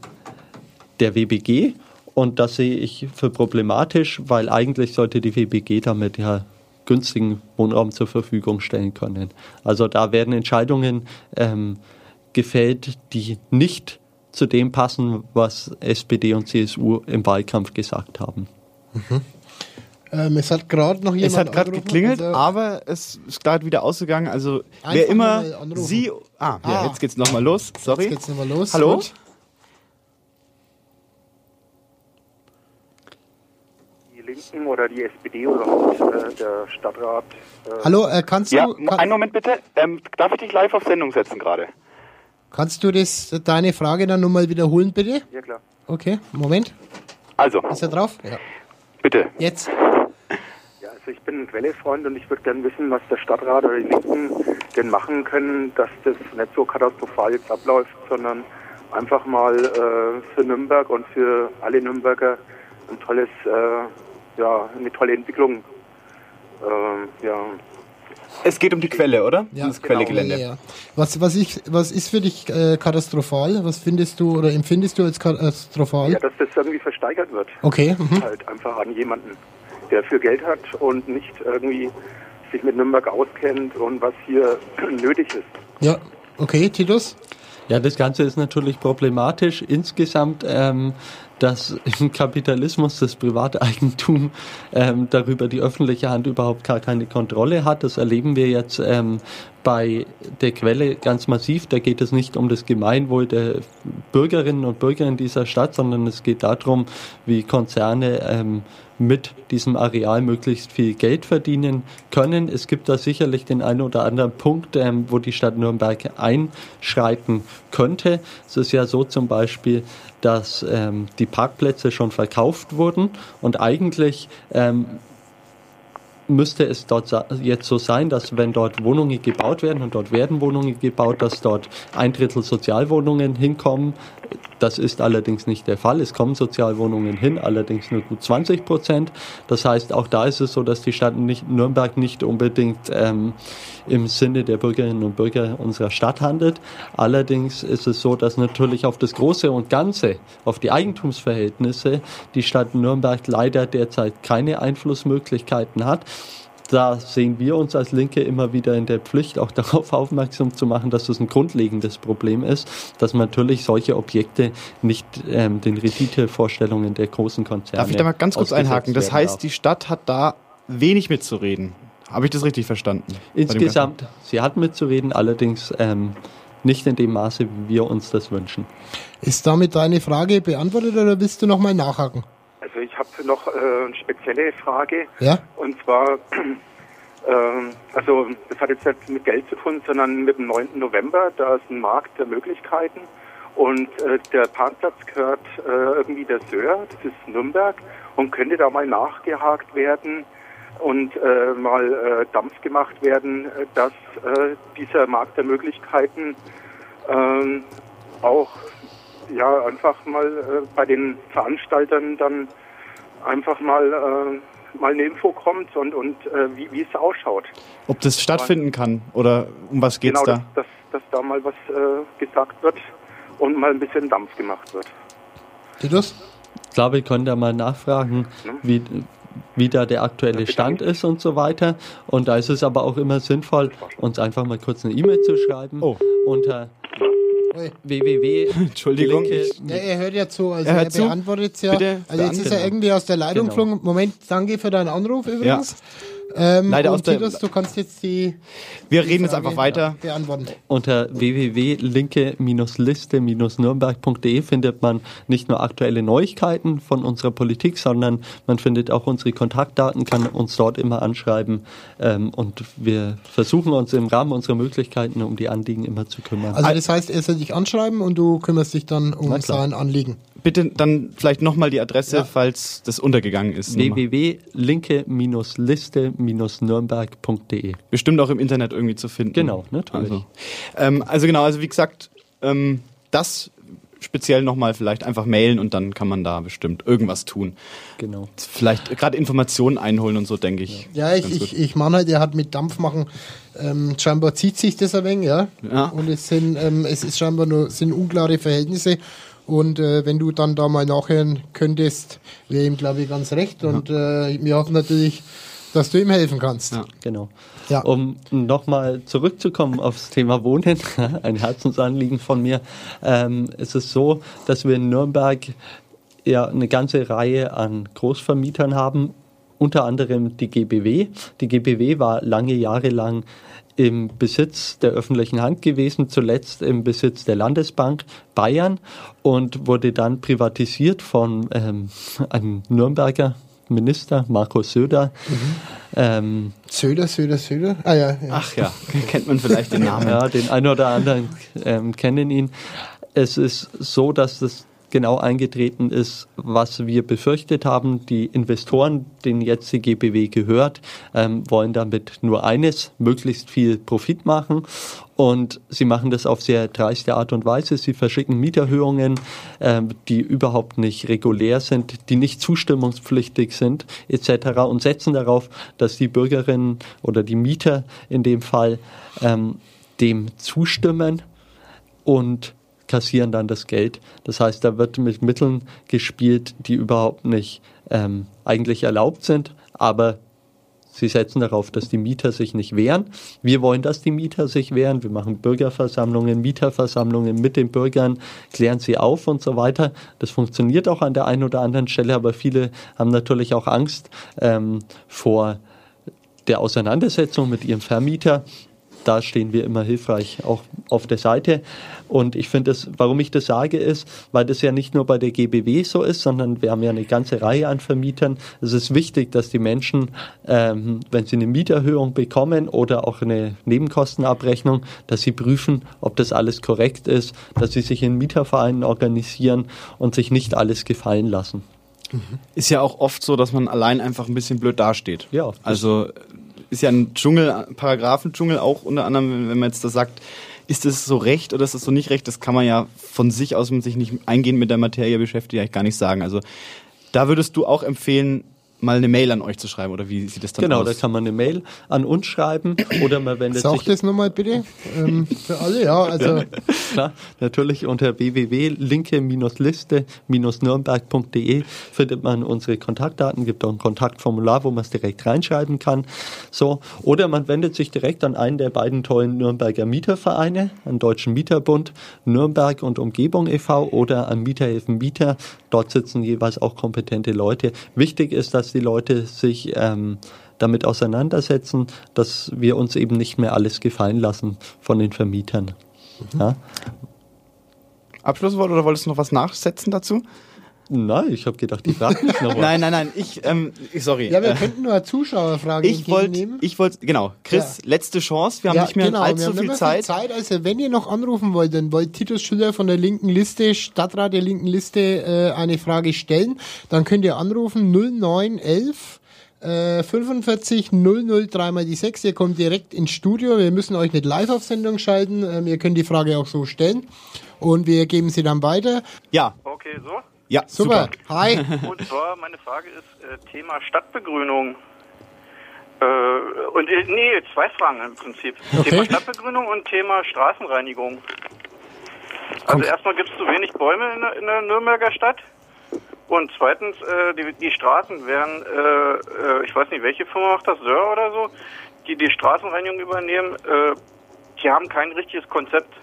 der W B G. Und das sehe ich für problematisch, weil eigentlich sollte die W B G damit ja günstigen Wohnraum zur Verfügung stellen können. Also da werden Entscheidungen ähm, gefällt, die nicht zu dem passen, was S P D und C S U im Wahlkampf gesagt haben. Mhm. Ähm, es hat gerade noch jemand Es hat gerade geklingelt, also aber es ist gerade wieder ausgegangen. Also wer immer Sie... Ah, ah. Ja, jetzt geht's nochmal los. Sorry. Jetzt geht's nochmal los. Hallo? Gut. Linken oder die S P D oder äh, der Stadtrat. Äh Hallo, äh, kannst ja, du... Kann, einen Moment bitte. Ähm, darf ich dich live auf Sendung setzen gerade? Kannst du das, deine Frage dann nochmal wiederholen, bitte? Ja, klar. Okay, Moment. Also. Ist er drauf? Ja. Bitte. Jetzt. Ja, also ich bin ein Quelle-Freund und ich würde gerne wissen, was der Stadtrat oder die Linken denn machen können, dass das nicht so katastrophal jetzt abläuft, sondern einfach mal äh, für Nürnberg und für alle Nürnberger ein tolles... Äh, ja, eine tolle Entwicklung. Ähm, ja. Es geht um die Quelle, oder? Ja, das Quellegelände. Ja, ja. Was, was, ich, was ist für dich äh, katastrophal? Was findest du oder empfindest du als katastrophal? Ja, dass das irgendwie versteigert wird. Okay. Mhm. Halt einfach an jemanden, der viel Geld hat und nicht irgendwie sich mit Nürnberg auskennt und was hier nötig ist. Ja, okay, Titus? Ja, das Ganze ist natürlich problematisch. Insgesamt, ähm, dass im Kapitalismus das Privateigentum ähm, darüber die öffentliche Hand überhaupt gar keine Kontrolle hat. Das erleben wir jetzt ähm, bei der Quelle ganz massiv. Da geht es nicht um das Gemeinwohl der Bürgerinnen und Bürger in dieser Stadt, sondern es geht darum, wie Konzerne ähm, mit diesem Areal möglichst viel Geld verdienen können. Es gibt da sicherlich den einen oder anderen Punkt, ähm, wo die Stadt Nürnberg einschreiten könnte. Es ist ja so zum Beispiel, dass ähm, die Parkplätze schon verkauft wurden und eigentlich ähm, müsste es dort sa- jetzt so sein, dass wenn dort Wohnungen gebaut werden, und dort werden Wohnungen gebaut, dass dort ein Drittel Sozialwohnungen hinkommen. Das ist allerdings nicht der Fall. Es kommen Sozialwohnungen hin, allerdings nur gut zwanzig Prozent. Das heißt, auch da ist es so, dass die Stadt nicht, Nürnberg nicht unbedingt ähm, im Sinne der Bürgerinnen und Bürger unserer Stadt handelt. Allerdings ist es so, dass natürlich auf das Große und Ganze, auf die Eigentumsverhältnisse, die Stadt Nürnberg leider derzeit keine Einflussmöglichkeiten hat. Da sehen wir uns als Linke immer wieder in der Pflicht, auch darauf aufmerksam zu machen, dass das ein grundlegendes Problem ist, dass man natürlich solche Objekte nicht ähm, den Renditevorstellungen der großen Konzerne. Darf ich da mal ganz kurz ausgesetzt einhaken? Das werden heißt, darf. die Stadt hat da wenig mitzureden. Habe ich das richtig verstanden? Insgesamt, sie hat mitzureden, allerdings ähm, nicht in dem Maße, wie wir uns das wünschen. Ist damit deine Frage beantwortet oder willst du noch mal nachhaken? Also ich habe noch äh, eine spezielle Frage. Ja? Und zwar, ähm, also das hat jetzt nicht mit Geld zu tun, sondern mit dem neunten November. Da ist ein Markt der Möglichkeiten. Und äh, der Parkplatz gehört äh, irgendwie der Söhr, das ist Nürnberg. Und könnte da mal nachgehakt werden und äh, mal äh, Dampf gemacht werden, äh, dass äh, dieser Markt der Möglichkeiten ähm, auch ja einfach mal äh, bei den Veranstaltern dann einfach mal äh, mal eine Info kommt und und äh, wie wie es ausschaut. Ob das stattfinden kann oder um was geht's genau, da? Dass, dass, dass da mal was äh, gesagt wird und mal ein bisschen Dampf gemacht wird. Titus? Ich glaube, ich könnte da mal nachfragen, wie, wie da der aktuelle Stand ist und so weiter. Und da ist es aber auch immer sinnvoll, uns einfach mal kurz eine E-Mail zu schreiben Oh. unter Oi. www. Entschuldigung, Linke- ich- Ja, er hört ja zu, also Er er, hört zu. beantwortet es ja. Bitte Also jetzt ist er beantworten. irgendwie aus der Leitung Genau. geflogen. Moment, danke für deinen Anruf übrigens. Ähm, Leider und aus der- Titus, du kannst jetzt die Wir die reden jetzt Frage, einfach weiter. ja, beantworten. Unter w w w punkt linke Liste Nürnberg punkt de findet man nicht nur aktuelle Neuigkeiten von unserer Politik, sondern man findet auch unsere Kontaktdaten, kann uns dort immer anschreiben ähm, und wir versuchen uns im Rahmen unserer Möglichkeiten um die Anliegen immer zu kümmern. Also das heißt, er soll dich anschreiben und du kümmerst dich dann um Na klar. sein Anliegen. Bitte dann vielleicht nochmal die Adresse, Ja. falls das untergegangen ist. w w w punkt linke Liste Nürnberg punkt de. Bestimmt auch im Internet irgendwie zu finden. Genau, natürlich. Also, ähm, also genau, also wie gesagt, ähm, das speziell nochmal vielleicht einfach mailen und dann kann man da bestimmt irgendwas tun. Genau. Vielleicht gerade Informationen einholen und so, denke ich. Ja, ich, Ganz ich, gut. ich meine halt, er hat mit Dampf machen, ähm, scheinbar zieht sich das ein wenig, ja. Ja. Und es sind, ähm, es ist scheinbar nur, sind unklare Verhältnisse. Und äh, wenn du dann da mal nachhören könntest, wäre ihm, glaube ich, ganz recht. Und äh, wir hoffen natürlich, dass du ihm helfen kannst. Ja. Genau. Ja. Um nochmal zurückzukommen aufs Thema Wohnen, ein Herzensanliegen von mir, ähm, es ist so, dass wir in Nürnberg ja eine ganze Reihe an Großvermietern haben, unter anderem die G B W. Die G B W war lange Jahre lang im Besitz der öffentlichen Hand gewesen, zuletzt im Besitz der Landesbank Bayern und wurde dann privatisiert von ähm, einem Nürnberger Minister, Markus Söder. Mhm. Ähm, Söder, Söder, Söder. Ah ja, ja. Ach ja, kennt man vielleicht den Namen. ja, den einen oder anderen ähm, kennen ihn. Es ist so, dass das genau eingetreten ist, was wir befürchtet haben. Die Investoren, denen jetzt die G B W gehört, ähm, wollen damit nur eines, möglichst viel Profit machen. Und sie machen das auf sehr dreiste Art und Weise. Sie verschicken Mieterhöhungen, ähm, die überhaupt nicht regulär sind, die nicht zustimmungspflichtig sind, et cetera. Und setzen darauf, dass die Bürgerinnen oder die Mieter in dem Fall ähm, dem zustimmen und kassieren dann das Geld. Das heißt, da wird mit Mitteln gespielt, die überhaupt nicht ähm, eigentlich erlaubt sind, aber sie setzen darauf, dass die Mieter sich nicht wehren. Wir wollen, dass die Mieter sich wehren. Wir machen Bürgerversammlungen, Mieterversammlungen mit den Bürgern, klären sie auf und so weiter. Das funktioniert auch an der einen oder anderen Stelle, aber viele haben natürlich auch Angst ähm, vor der Auseinandersetzung mit ihrem Vermieter. Da stehen wir immer hilfreich auch auf der Seite. Und ich finde, das, warum ich das sage, ist, weil das ja nicht nur bei der G B W so ist, sondern wir haben ja eine ganze Reihe an Vermietern. Es ist wichtig, dass die Menschen, ähm, wenn sie eine Mieterhöhung bekommen oder auch eine Nebenkostenabrechnung, dass sie prüfen, ob das alles korrekt ist, dass sie sich in Mietervereinen organisieren und sich nicht alles gefallen lassen. Ist ja auch oft so, dass man allein einfach ein bisschen blöd dasteht. Ja. Also ist ja ein Dschungel, Paragraphendschungel auch unter anderem, wenn man jetzt das sagt, ist das so recht oder ist das so nicht recht, das kann man ja von sich aus, wenn man sich nicht eingehend mit der Materie beschäftigt, eigentlich gar nicht sagen. Also da würdest du auch empfehlen, mal eine Mail an euch zu schreiben, oder wie sieht das dann genau, aus? Genau, da kann man eine Mail an uns schreiben oder man wendet Sag sich... das nochmal bitte ähm, für alle, ja, also... Ja, klar, natürlich unter w w w punkt linke Liste nürnberg punkt d e findet man unsere Kontaktdaten, gibt auch ein Kontaktformular, wo man es direkt reinschreiben kann. So, oder man wendet sich direkt an einen der beiden tollen Nürnberger Mietervereine, an Deutschen Mieterbund, Nürnberg und Umgebung e V oder an Mieterhilfen Mieter. Dort sitzen jeweils auch kompetente Leute. Wichtig ist, dass die Leute sich ähm, damit auseinandersetzen, dass wir uns eben nicht mehr alles gefallen lassen von den Vermietern. Mhm. Ja? Abschlusswort oder wolltest du noch was nachsetzen dazu? Nein, ich habe gedacht, die fragt mich noch was. Nein, nein, nein, ich, ähm, sorry. Ja, wir äh, könnten nur eine Zuschauerfrage Ich wollte, entgegennehmen. ich wollte, genau, Chris, Ja. letzte Chance, wir haben Ja, nicht mehr genau, allzu wir haben viel nicht mehr Zeit. Zeit. Also wenn ihr noch anrufen wollt, dann wollt Titus Schüller von der linken Liste, Stadtrat der linken Liste, äh, eine Frage stellen, dann könnt ihr anrufen null neun elf äh, fünfundvierzig null null drei mal die sechs. Ihr kommt direkt ins Studio. Wir müssen euch nicht live auf Sendung schalten. Ähm, ihr könnt die Frage auch so stellen und wir geben sie dann weiter. Ja, Okay, so. ja, Super. super. Hi. Und zwar, meine Frage ist äh, Thema Stadtbegrünung. Äh, und äh, nee, zwei Fragen im Prinzip. Okay. Thema Stadtbegrünung und Thema Straßenreinigung. Also erstmal gibt es zu wenig Bäume in der, in der Nürnberger Stadt. Und zweitens, äh, die, die Straßen werden, äh, äh, ich weiß nicht, welche Firma macht das, Söhr oder so, die die Straßenreinigung übernehmen, äh, die haben kein richtiges Konzept.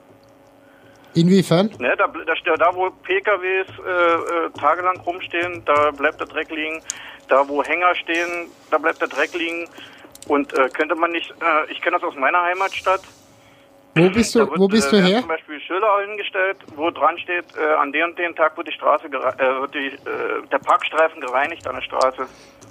Inwiefern? Ne, da, da, da wo P K Ws äh, äh, tagelang rumstehen, da bleibt der Dreck liegen. Da wo Hänger stehen, da bleibt der Dreck liegen. Und äh, könnte man nicht, äh, ich kenne das aus meiner Heimatstadt. Wo bist du, Da wird, wo bist äh, du werden her? zum Beispiel Schilder hingestellt, wo dran steht, äh, an dem und dem Tag wird die Straße, gere- äh, wird die, äh, der Parkstreifen gereinigt an der Straße.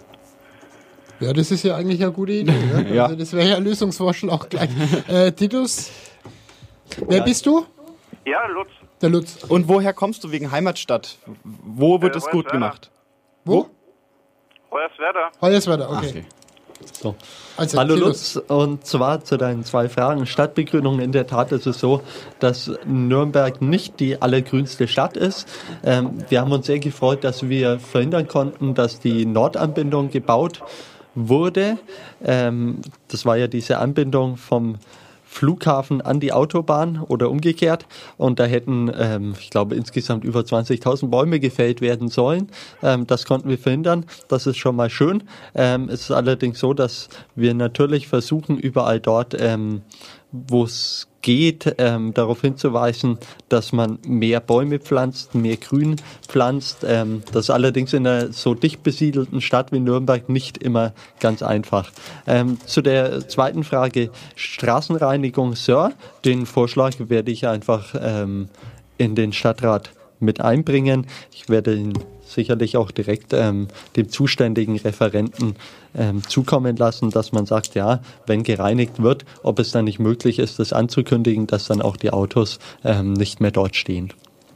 Ja, das ist ja eigentlich eine gute Idee. Ne? Ja. Also das wäre ja ein Lösungsvorschlag gleich. Äh, Titus, wer bist du? Ja, Lutz. Der Lutz. Und woher kommst du wegen Heimatstadt? Wo wird Äh, es gut Hoyerswerda. gemacht? Wo? Hoyerswerda. Hoyerswerda, okay. Okay. So. Also, Hallo Titus. Lutz, und zwar zu deinen zwei Fragen. Stadtbegrünung, in der Tat ist es so, dass Nürnberg nicht die allergrünste Stadt ist. Ähm, wir haben uns sehr gefreut, dass wir verhindern konnten, dass die Nordanbindung gebaut wurde. Ähm, das war ja diese Anbindung vom Flughafen an die Autobahn oder umgekehrt, und da hätten, ähm, ich glaube, insgesamt über zwanzigtausend Bäume gefällt werden sollen. Ähm, das konnten wir verhindern. Das ist schon mal schön. Ähm, es ist allerdings so, dass wir natürlich versuchen, überall dort, ähm, wo es geht, ähm, darauf hinzuweisen, dass man mehr Bäume pflanzt, mehr Grün pflanzt. Ähm, das ist allerdings in einer so dicht besiedelten Stadt wie Nürnberg nicht immer ganz einfach. Ähm, zu der zweiten Frage, Straßenreinigung, Sir, den Vorschlag werde ich einfach ähm, in den Stadtrat mit einbringen. Ich werde ihn sicherlich auch direkt ähm, dem zuständigen Referenten ähm, zukommen lassen, dass man sagt, ja, wenn gereinigt wird, ob es dann nicht möglich ist, das anzukündigen, dass dann auch die Autos ähm, nicht mehr dort stehen.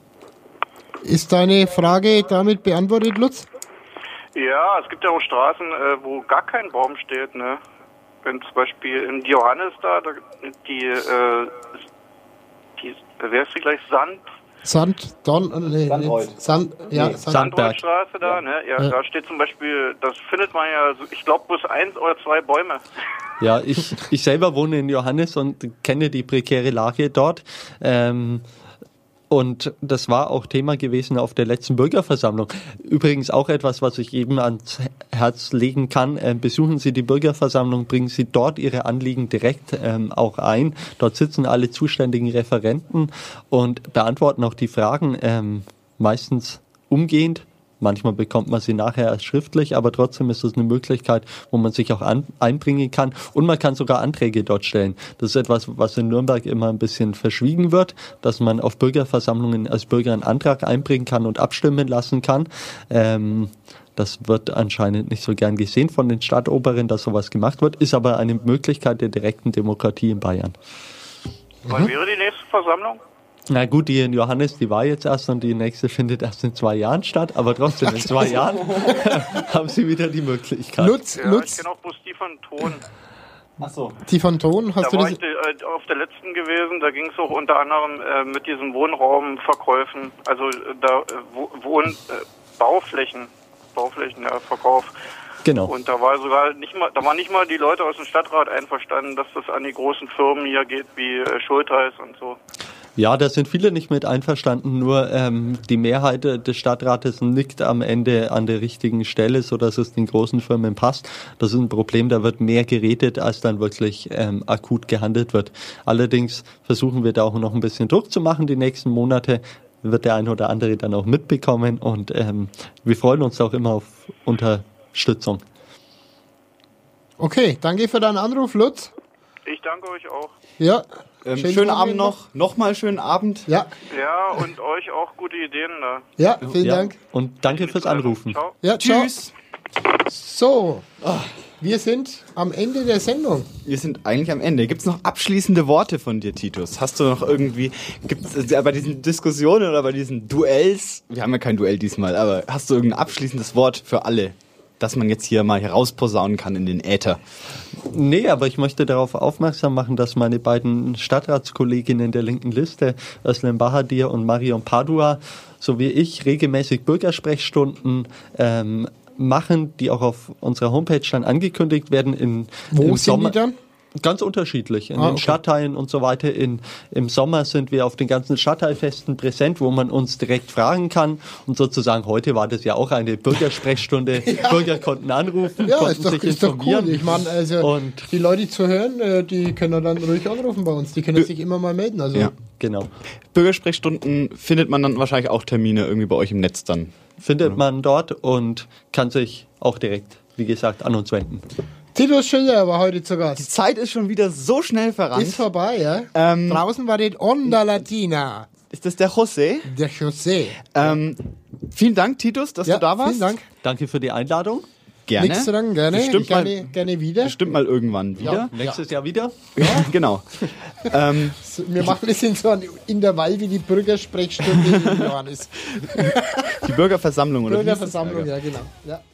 Ist deine Frage damit beantwortet, Lutz? Ja, es gibt ja auch Straßen, äh, wo gar kein Baum steht, ne? Wenn zum Beispiel in Johannes da, da die, äh, die, wer ist die gleich, Sand? Sand, Don, äh, nee, Sandreuth. nee, Sand, ja, Nee, Sand. Sandberg. Sandrollstraße da, ne? Ja, Ja. da steht zum Beispiel, das findet man ja, so- ich glaube, bloß eins oder zwei Bäume. Ja, ich, ich selber wohne in Johannes und kenne die prekäre Lage dort. Ähm, Und das war auch Thema gewesen auf der letzten Bürgerversammlung. Übrigens auch etwas, was ich eben ans Herz legen kann. Ähm, besuchen Sie die Bürgerversammlung, bringen Sie dort Ihre Anliegen direkt ähm, auch ein. Dort sitzen alle zuständigen Referenten und beantworten auch die Fragen ähm, meistens umgehend. Manchmal bekommt man sie nachher erst schriftlich, aber trotzdem ist es eine Möglichkeit, wo man sich auch an, einbringen kann. Und man kann sogar Anträge dort stellen. Das ist etwas, was in Nürnberg immer ein bisschen verschwiegen wird, dass man auf Bürgerversammlungen als Bürger einen Antrag einbringen kann und abstimmen lassen kann. Ähm, das wird anscheinend nicht so gern gesehen von den Stadtoberen, dass sowas gemacht wird, ist aber eine Möglichkeit der direkten Demokratie in Bayern. Wann wäre die nächste Versammlung? Na gut, die in Johannes, die war jetzt erst und die nächste findet erst in zwei Jahren statt, aber trotzdem in zwei Jahren haben Sie wieder die Möglichkeit. Lutz, Ja, ich Lutz, kenne auch bloß die von Ton. Achso. die von Ton, hast Da du war das? ich äh, auf der letzten gewesen, da ging es auch unter anderem äh, mit diesen Wohnraumverkäufen, also äh, da äh, Wo- Wohn, äh, Bauflächen, Bauflächen, ja, Verkauf. Genau. Und da war sogar nicht mal, da waren nicht mal die Leute aus dem Stadtrat einverstanden, dass das an die großen Firmen hier geht, wie äh, Schultheiß und so. Ja, da sind viele nicht mit einverstanden, nur ähm, die Mehrheit des Stadtrates nickt am Ende an der richtigen Stelle, sodass es den großen Firmen passt. Das ist ein Problem, da wird mehr geredet, als dann wirklich ähm, akut gehandelt wird. Allerdings versuchen wir da auch noch ein bisschen Druck zu machen die nächsten Monate, wird der ein oder andere dann auch mitbekommen und ähm, wir freuen uns auch immer auf Unterstützung. Okay, danke für deinen Anruf, Lutz. Ich danke euch auch. Ja. Ähm, Schönen schönen Abend Abend noch. Nochmal schönen Abend. Ja, Ja, und euch auch gute Ideen da. ja, vielen Ja. Dank. Und danke fürs Anrufen. Ciao. Ja, ciao. Tschüss. So, wir sind am Ende der Sendung. Wir sind eigentlich am Ende. Gibt es noch abschließende Worte von dir, Titus? Hast du noch irgendwie, gibt es äh, bei diesen Diskussionen oder bei diesen Duells, wir haben ja kein Duell diesmal, aber hast du irgendein abschließendes Wort für alle, das man jetzt hier mal herausposaunen kann in den Äther? Nee, aber ich möchte darauf aufmerksam machen, dass meine beiden Stadtratskolleginnen der linken Liste, Özlem Bahadir und Marion Padua, sowie ich regelmäßig Bürgersprechstunden ähm, machen, die auch auf unserer Homepage dann angekündigt werden. In, Wo im sind Sommer. die dann? Ganz unterschiedlich. In Ah, den okay. Stadtteilen und so weiter. In, Im Sommer sind wir auf den ganzen Stadtteilfesten präsent, wo man uns direkt fragen kann. Und sozusagen heute war das ja auch eine Bürgersprechstunde. Bürger konnten anrufen, Ja, konnten ist doch, sich ist doch informieren. cool. Ich meine, also Und die Leute, die zuhören, äh, die können dann ruhig anrufen bei uns. Die können sich immer mal melden. Also Ja. genau. Bürgersprechstunden findet man dann wahrscheinlich auch Termine irgendwie bei euch im Netz dann. Findet man dort und kann sich auch direkt, wie gesagt, an uns wenden. Titus Schiller war heute zu Die Gast. Zeit ist schon wieder so schnell verrannt. Ist vorbei, ja? Ähm, Draußen war die Onda Latina. Ist das der José? Der José. Ähm, vielen Dank, Titus, dass Ja, du da warst. vielen Dank. Danke für die Einladung. Gerne. Nichts zu danken, gerne. Bestimmt gerne, mal- gerne wieder. Bestimmt mal irgendwann wieder. Nächstes Jahr wieder. Genau. ähm, So, wir machen das in so einem Intervall wie die Bürgersprechstunde in Johannes. die Bürgerversammlung oder wie ist das? Bürgerversammlung, ja genau. Ja.